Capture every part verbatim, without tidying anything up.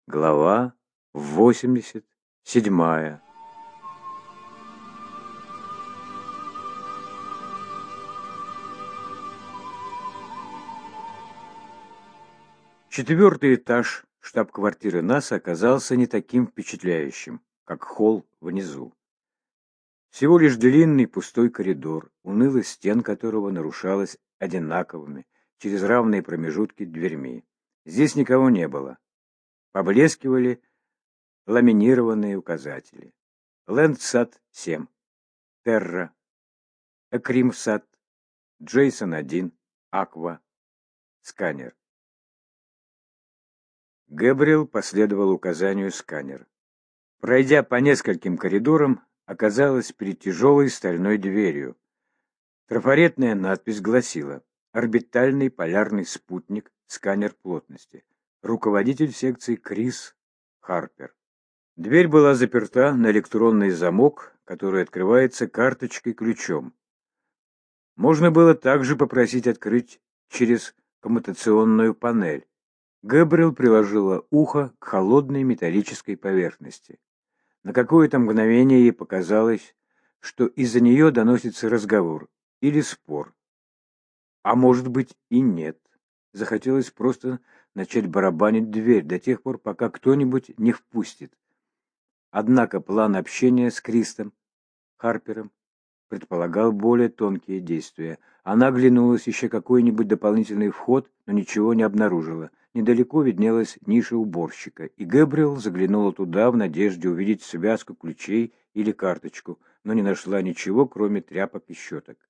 Глава восемьдесят седьмая. Четвертый этаж штаб-квартиры НАСА оказался не таким впечатляющим, как холл внизу. Всего лишь длинный пустой коридор, унылость стен которого нарушалась одинаковыми, через равные промежутки дверьми. Здесь никого не было. Поблескивали ламинированные указатели. Лэндсат семь, Терра, Экримсат, Джейсон один, Аква, сканер. Гэбриэл последовал указанию сканера. Пройдя по нескольким коридорам, оказалась перед тяжелой стальной дверью. Трафаретная надпись гласила: «Орбитальный полярный спутник, сканер плотности. Руководитель секции Крис Харпер». Дверь была заперта на электронный замок, который открывается карточкой-ключом. Можно было также попросить открыть через коммутационную панель. Гэбриэл приложила ухо к холодной металлической поверхности. На какое-то мгновение ей показалось, что из-за нее доносится разговор или спор. А может быть и нет. Захотелось просто начать барабанить в дверь до тех пор, пока кто-нибудь не впустит. Однако план общения с Кристом Харпером предполагал более тонкие действия. Она оглянулась, ища какой-нибудь дополнительный вход, но ничего не обнаружила. Недалеко виднелась ниша уборщика, и Гэбриэл заглянула туда в надежде увидеть связку ключей или карточку, но не нашла ничего, кроме тряпок и щеток.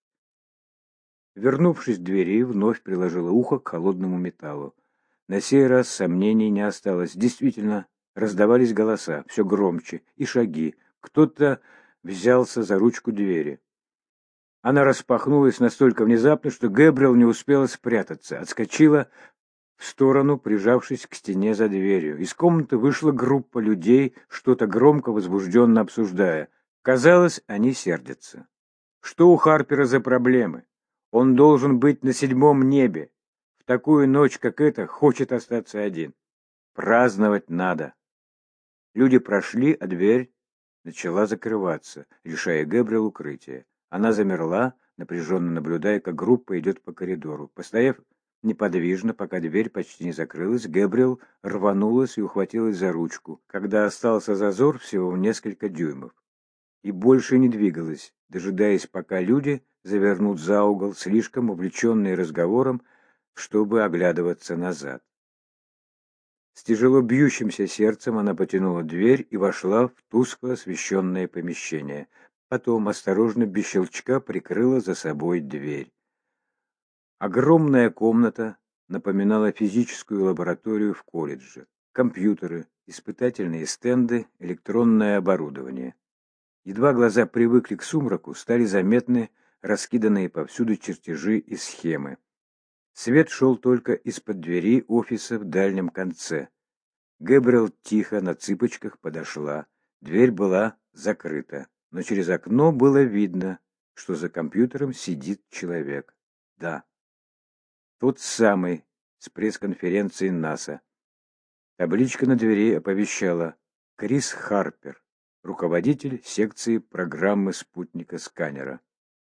Вернувшись к двери, вновь приложила ухо к холодному металлу. На сей раз сомнений не осталось. Действительно, раздавались голоса, все громче, и шаги. Кто-то взялся за ручку двери. Она распахнулась настолько внезапно, что Гэбриэл не успела спрятаться. Отскочила в сторону, прижавшись к стене за дверью. Из комнаты вышла группа людей, что-то громко, возбужденно обсуждая. Казалось, они сердятся. Что у Харпера за проблемы? Он должен быть на седьмом небе. В такую ночь, как эта, хочет остаться один. Праздновать надо. Люди прошли, а дверь начала закрываться, лишая Гэбриэл укрытия. Она замерла, напряженно наблюдая, как группа идет по коридору. Постояв неподвижно, пока дверь почти не закрылась, Гэбриэл рванулась и ухватилась за ручку, когда остался зазор всего в несколько дюймов. И больше не двигалась, дожидаясь, пока люди завернут за угол, слишком увлеченные разговором, чтобы оглядываться назад. С тяжело бьющимся сердцем она потянула дверь и вошла в тускло освещенное помещение. Потом, осторожно, без щелчка, прикрыла за собой дверь. Огромная комната напоминала физическую лабораторию в колледже. Компьютеры, испытательные стенды, электронное оборудование. Едва глаза привыкли к сумраку, стали заметны раскиданные повсюду чертежи и схемы. Свет шел только из-под двери офиса в дальнем конце. Гэбриэл тихо на цыпочках подошла. Дверь была закрыта, но через окно было видно, что за компьютером сидит человек. Да, тот самый с пресс-конференции НАСА. Табличка на двери оповещала: Крис Харпер, руководитель секции программы спутника-сканера.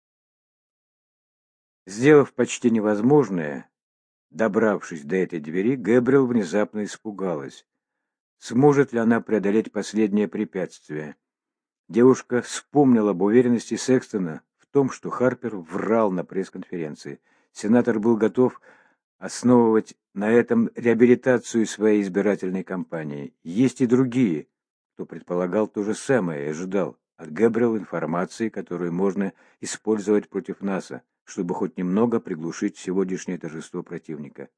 Сделав почти невозможное, добравшись до этой двери, Гэбриэл внезапно испугалась. Сможет ли она преодолеть последнее препятствие? Девушка вспомнила об уверенности Секстона в том, что Харпер врал на пресс-конференции. Сенатор был готов основывать на этом реабилитацию своей избирательной кампании. Есть и другие, кто предполагал то же самое и ожидал от Гэбриэл информации, которую можно использовать против НАСА, чтобы хоть немного приглушить сегодняшнее торжество противника.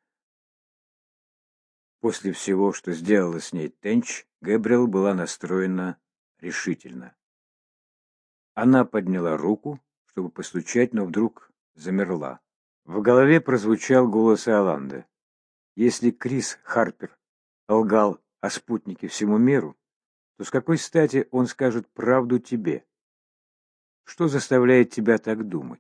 После всего, что сделала с ней Тенч, Гэбриэл была настроена решительно. Она подняла руку, чтобы постучать, но вдруг замерла. В голове прозвучал голос Иоланды. Если Крис Харпер лгал о спутнике всему миру, то с какой стати он скажет правду тебе? Что заставляет тебя так думать?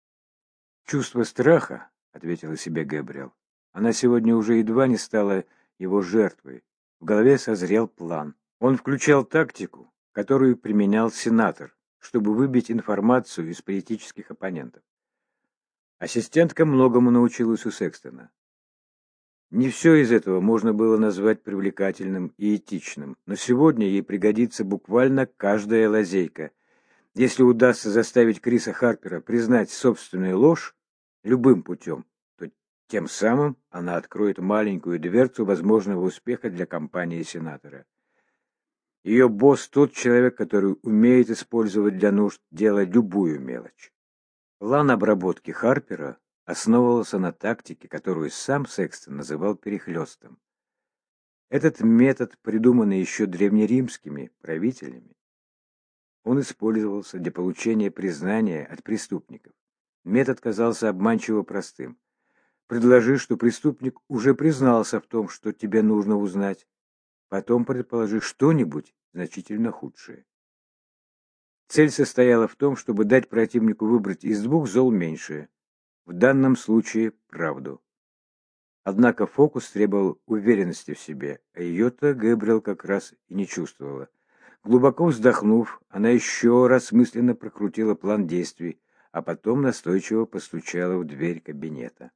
Чувство страха, ответила себе Гэбриэл. Она сегодня уже едва не стала его жертвой. В голове созрел план. Он включал тактику, которую применял сенатор, чтобы выбить информацию из политических оппонентов. Ассистентка многому научилась у Секстона. Не все из этого можно было назвать привлекательным и этичным, но сегодня ей пригодится буквально каждая лазейка. Если удастся заставить Криса Харпера признать собственную ложь любым путем, то тем самым она откроет маленькую дверцу возможного успеха для кампании сенатора. Ее босс — тот человек, который умеет использовать для нужд дела любую мелочь. План обработки Харпера основывался на тактике, которую сам Секстон называл перехлестом. Этот метод, придуманный еще древнеримскими правителями, он использовался для получения признания от преступников. Метод казался обманчиво простым. Предложи, что преступник уже признался в том, что тебе нужно узнать. Потом предположи что-нибудь значительно худшее. Цель состояла в том, чтобы дать противнику выбрать из двух зол меньшее. В данном случае правду. Однако фокус требовал уверенности в себе, а ее-то Гэбриэл как раз и не чувствовала. Глубоко вздохнув, она еще раз мысленно прокрутила план действий, а потом настойчиво постучала в дверь кабинета.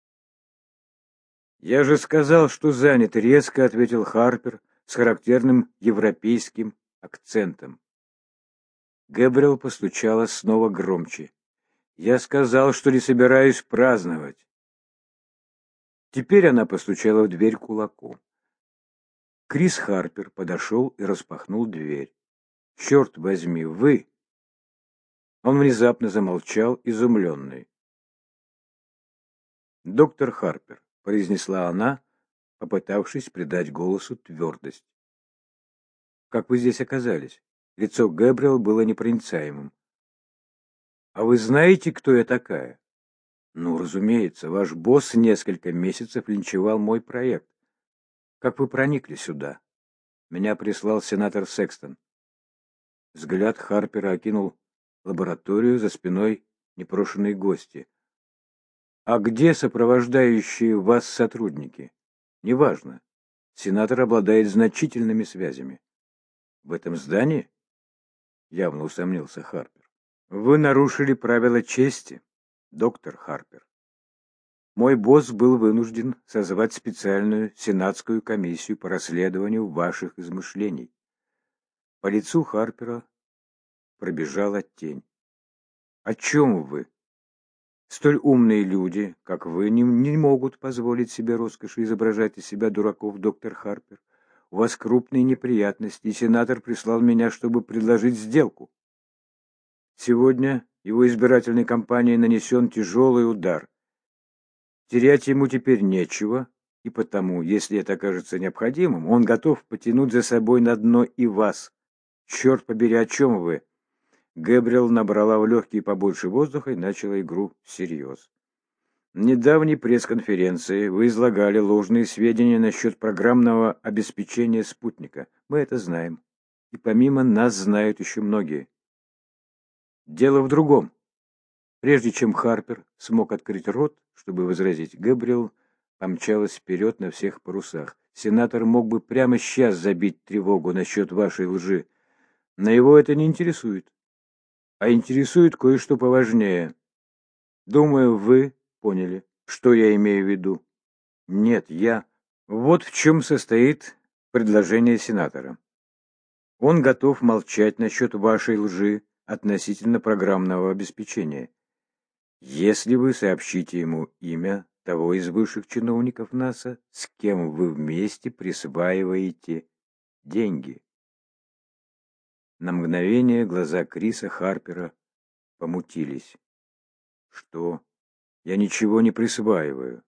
«Я же сказал, что занят», — резко ответил Харпер с характерным европейским акцентом. Гэбриэл постучала снова громче. «Я сказал, что не собираюсь праздновать». Теперь она постучала в дверь кулаком. Крис Харпер подошел и распахнул дверь. «Черт возьми, вы!» Он внезапно замолчал, изумленный. «Доктор Харпер», — произнесла она, попытавшись придать голосу твердость. «Как вы здесь оказались?» Лицо Гэбриэл было непроницаемым. «А вы знаете, кто я такая?» «Ну, разумеется, ваш босс несколько месяцев линчевал мой проект. Как вы проникли сюда?» «Меня прислал сенатор Секстон». Взгляд Харпера окинул лабораторию, за спиной непрошенные гости. «А где сопровождающие вас сотрудники?» «Неважно. Сенатор обладает значительными связями». «В этом здании?» — явно усомнился Харпер. «Вы нарушили правила чести, доктор Харпер. Мой босс был вынужден созвать специальную сенатскую комиссию по расследованию ваших измышлений». По лицу Харпера пробежала тень. «О чем вы? Столь умные люди, как вы, не, не могут позволить себе роскоши изображать из себя дураков, доктор Харпер. У вас крупные неприятности, и сенатор прислал меня, чтобы предложить сделку. Сегодня его избирательной кампании нанесен тяжелый удар. Терять ему теперь нечего, и потому, если это окажется необходимым, он готов потянуть за собой на дно и вас. Черт побери, о чем вы?» Гэбриэл набрала в легкие побольше воздуха и начала игру всерьез. «В недавней пресс-конференции вы излагали ложные сведения насчет программного обеспечения спутника. Мы это знаем. И помимо нас знают еще многие. Дело в другом». Прежде чем Харпер смог открыть рот, чтобы возразить, Гэбриэл помчалась вперед на всех парусах. «Сенатор мог бы прямо сейчас забить тревогу насчет вашей лжи, но его это не интересует. А интересует кое-что поважнее. Думаю, вы поняли, что я имею в виду». «Нет, я...» Вот в чем состоит предложение сенатора. Он готов молчать насчет вашей лжи относительно программного обеспечения, если вы сообщите ему имя того из высших чиновников НАСА, с кем вы вместе присваиваете деньги. На мгновение глаза Криса Харпера помутились. «Что? Я ничего не присваиваю».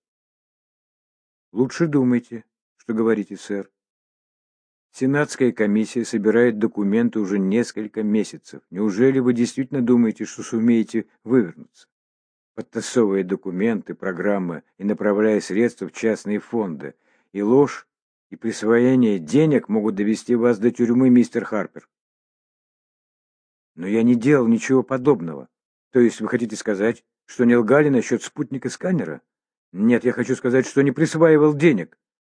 «Лучше думайте, что говорите, сэр. Сенатская комиссия собирает документы уже несколько месяцев. Неужели вы действительно думаете, что сумеете вывернуться, подтасовывая документы, программы и направляя средства в частные фонды? И ложь, и присвоение денег могут довести вас до тюрьмы, мистер Харпер». «Но я не делал ничего подобного. То есть вы хотите сказать, что не лгали насчет спутника-сканера?» «Нет, я хочу сказать, что не присваивал денег».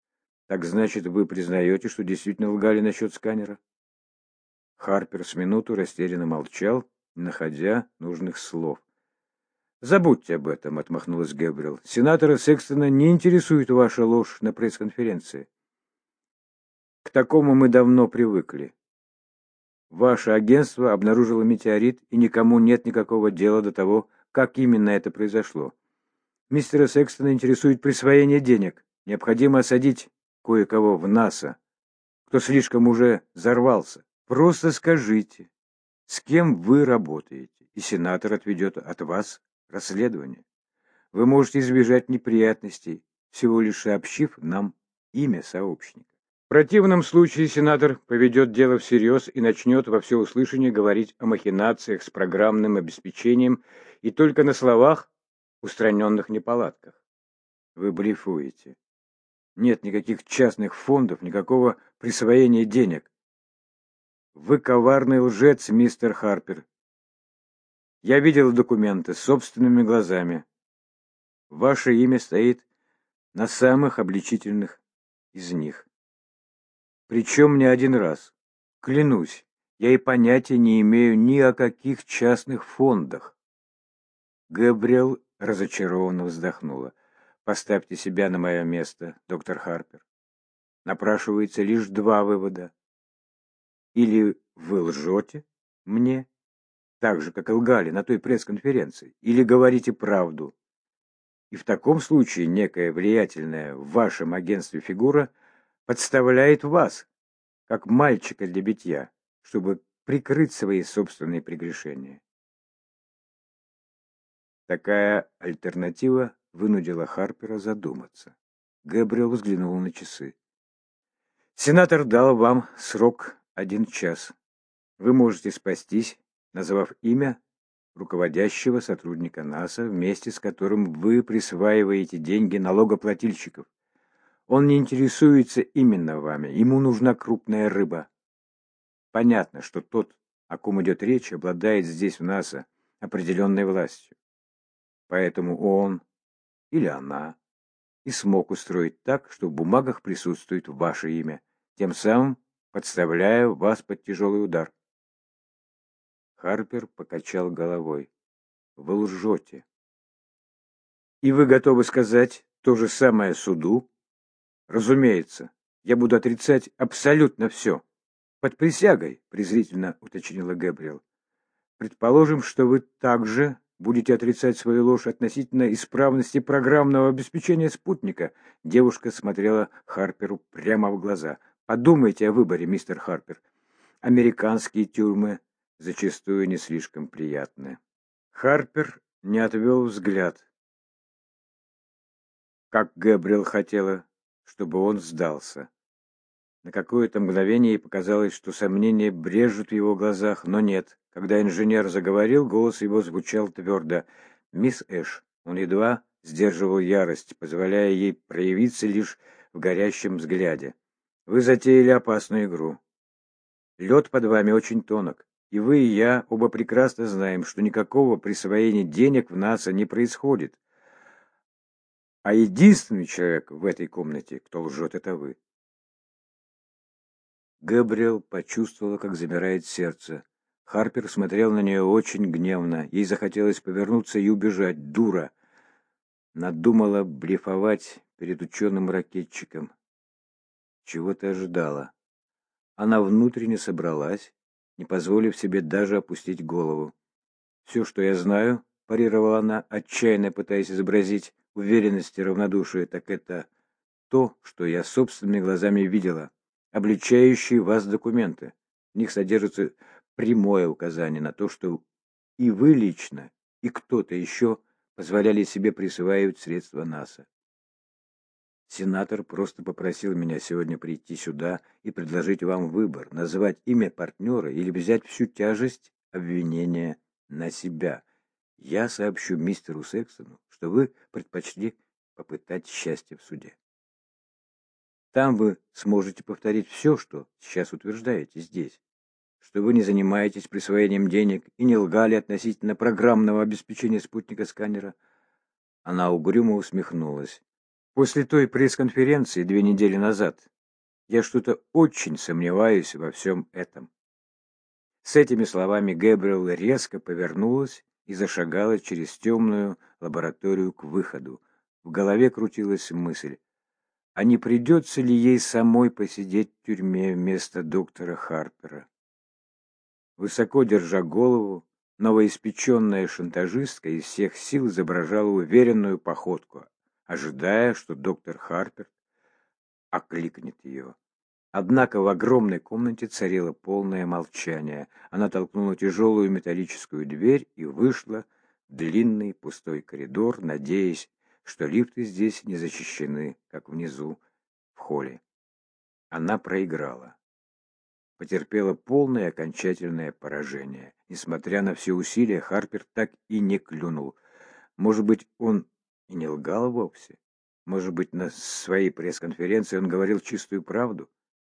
Так значит, вы признаете, что действительно лгали насчет сканера? Харпер с минуту растерянно молчал, не находя нужных слов. «Забудьте об этом», — отмахнулась Гэбриэл. «Сенатора Секстона не интересует ваша ложь на пресс-конференции. К такому мы давно привыкли. Ваше агентство обнаружило метеорит, и никому нет никакого дела до того, как именно это произошло. Мистера Секстона интересует присвоение денег. Необходимо осадить кое-кого в НАСА, кто слишком уже взорвался. Просто скажите, с кем вы работаете, и сенатор отведет от вас расследование. Вы можете избежать неприятностей, всего лишь сообщив нам имя сообщника. В противном случае сенатор поведет дело всерьез и начнет во всеуслышание говорить о махинациях с программным обеспечением и только на словах устраненных неполадках. Вы блефуете. Нет никаких частных фондов, никакого присвоения денег. Вы коварный лжец, мистер Харпер. Я видел документы собственными глазами. Ваше имя стоит на самых обличительных из них. Причем не один раз. Клянусь, я и понятия не имею ни о каких частных фондах. Гэбриэл разочарованно вздохнула. Поставьте себя на мое место, доктор Харпер. Напрашивается лишь два вывода. Или вы лжете мне, так же, как и лгали на той пресс-конференции, или говорите правду. И в таком случае некая влиятельная в вашем агентстве фигура подставляет вас, как мальчика для битья, чтобы прикрыть свои собственные прегрешения. Такая альтернатива вынудила Харпера задуматься. Гэбриэл взглянул на часы. Сенатор дал вам срок один час. Вы можете спастись, назвав имя руководящего сотрудника НАСА, вместе с которым вы присваиваете деньги налогоплательщиков. Он не интересуется именно вами, ему нужна крупная рыба. Понятно, что тот, о ком идет речь, обладает здесь в НАСА определенной властью. Поэтому он или она и смог устроить так, что в бумагах присутствует ваше имя, тем самым подставляя вас под тяжелый удар. Харпер покачал головой. Вы лжете. И вы готовы сказать то же самое суду? Разумеется, я буду отрицать абсолютно все. Под присягой, презрительно уточнила Гэбриэл. Предположим, что вы также будете отрицать свою ложь относительно исправности программного обеспечения спутника. Девушка смотрела Харперу прямо в глаза. Подумайте о выборе, мистер Харпер. Американские тюрьмы зачастую не слишком приятны. Харпер не отвел взгляд. Как Гэбриэл хотела, чтобы он сдался. На какое-то мгновение ей показалось, что сомнения брежут в его глазах, но нет. Когда инженер заговорил, голос его звучал твердо. «Мисс Эш». Он едва сдерживал ярость, позволяя ей проявиться лишь в горящем взгляде. «Вы затеяли опасную игру. Лед под вами очень тонок, и вы и я оба прекрасно знаем, что никакого присвоения денег в НАСА не происходит. А единственный человек в этой комнате, кто лжет, это вы». Гэбриэл почувствовала, как замирает сердце. Харпер смотрел на нее очень гневно. Ей захотелось повернуться и убежать. Дура! Надумала блефовать перед ученым-ракетчиком. Чего ты ожидала? Она внутренне собралась, не позволив себе даже опустить голову. «Все, что я знаю», — парировала она, отчаянно пытаясь изобразить уверенность и равнодушие, «так это то, что я собственными глазами видела. Обличающие вас документы. В них содержится прямое указание на то, что и вы лично, и кто-то еще позволяли себе присваивать средства НАСА. Сенатор просто попросил меня сегодня прийти сюда и предложить вам выбор, назвать имя партнера или взять всю тяжесть обвинения на себя. Я сообщу мистеру Секстону, что вы предпочли попытать счастье в суде. Там вы сможете повторить все, что сейчас утверждаете здесь, что вы не занимаетесь присвоением денег и не лгали относительно программного обеспечения спутника-сканера. Она угрюмо усмехнулась. После той пресс-конференции две недели назад я что-то очень сомневаюсь во всем этом. С этими словами Гэбриэл резко повернулась и зашагала через темную лабораторию к выходу. В голове крутилась мысль, а не придется ли ей самой посидеть в тюрьме вместо доктора Харпера? Высоко держа голову, новоиспеченная шантажистка из всех сил изображала уверенную походку, ожидая, что доктор Харпер окликнет ее. Однако в огромной комнате царило полное молчание. Она толкнула тяжелую металлическую дверь и вышла в длинный пустой коридор, надеясь, что лифты здесь не защищены, как внизу в холле. Она проиграла. Потерпела полное окончательное поражение. Несмотря на все усилия, Харпер так и не клюнул. Может быть, он и не лгал вовсе? Может быть, на своей пресс-конференции он говорил чистую правду?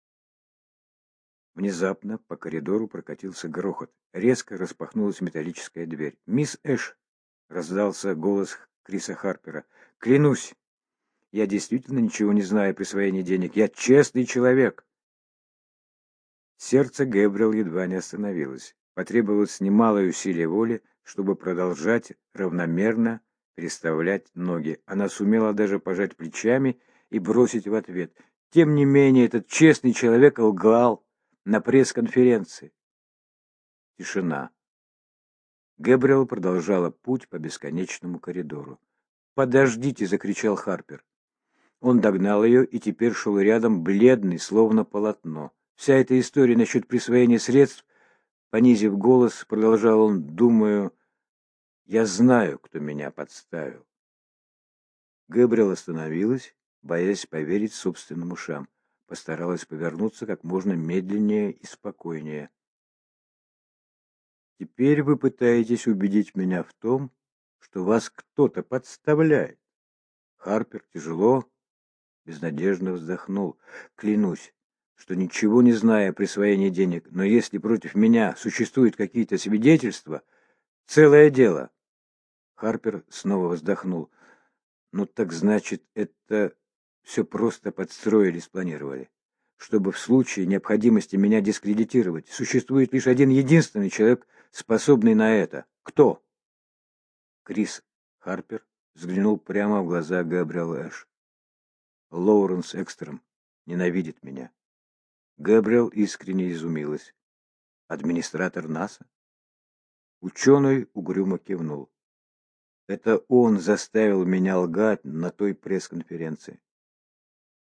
Внезапно по коридору прокатился грохот. Резко распахнулась металлическая дверь. «Мисс Эш!» — раздался голос Криса Харпера. «Клянусь, я действительно ничего не знаю о присвоении денег. Я честный человек!» Сердце Гэбриэл едва не остановилось. Потребовалось немалое усилие воли, чтобы продолжать равномерно переставлять ноги. Она сумела даже пожать плечами и бросить в ответ: «Тем не менее, этот честный человек лгал на пресс-конференции». Тишина. Гэбриэл продолжала путь по бесконечному коридору. «Подождите!» — закричал Харпер. Он догнал ее и теперь шел рядом, бледный, словно полотно. Вся эта история насчет присвоения средств, понизив голос, продолжал он, думаю, я знаю, кто меня подставил. Гэбриэл остановилась, боясь поверить собственным ушам. Постаралась повернуться как можно медленнее и спокойнее. Теперь вы пытаетесь убедить меня в том, что вас кто-то подставляет. Харпер тяжело, безнадежно вздохнул. Клянусь, что ничего не знаю о присвоении денег, но если против меня существуют какие-то свидетельства, целое дело. Харпер снова вздохнул. Ну так значит, это все просто подстроили, спланировали, чтобы в случае необходимости меня дискредитировать. Существует лишь один единственный человек, способный на это. Кто? Крис Харпер взглянул прямо в глаза Габриэл Эш. Лоуренс Экстрем ненавидит меня. Габриэл искренне изумилась. Администратор НАСА? Ученый угрюмо кивнул. Это он заставил меня лгать на той пресс-конференции.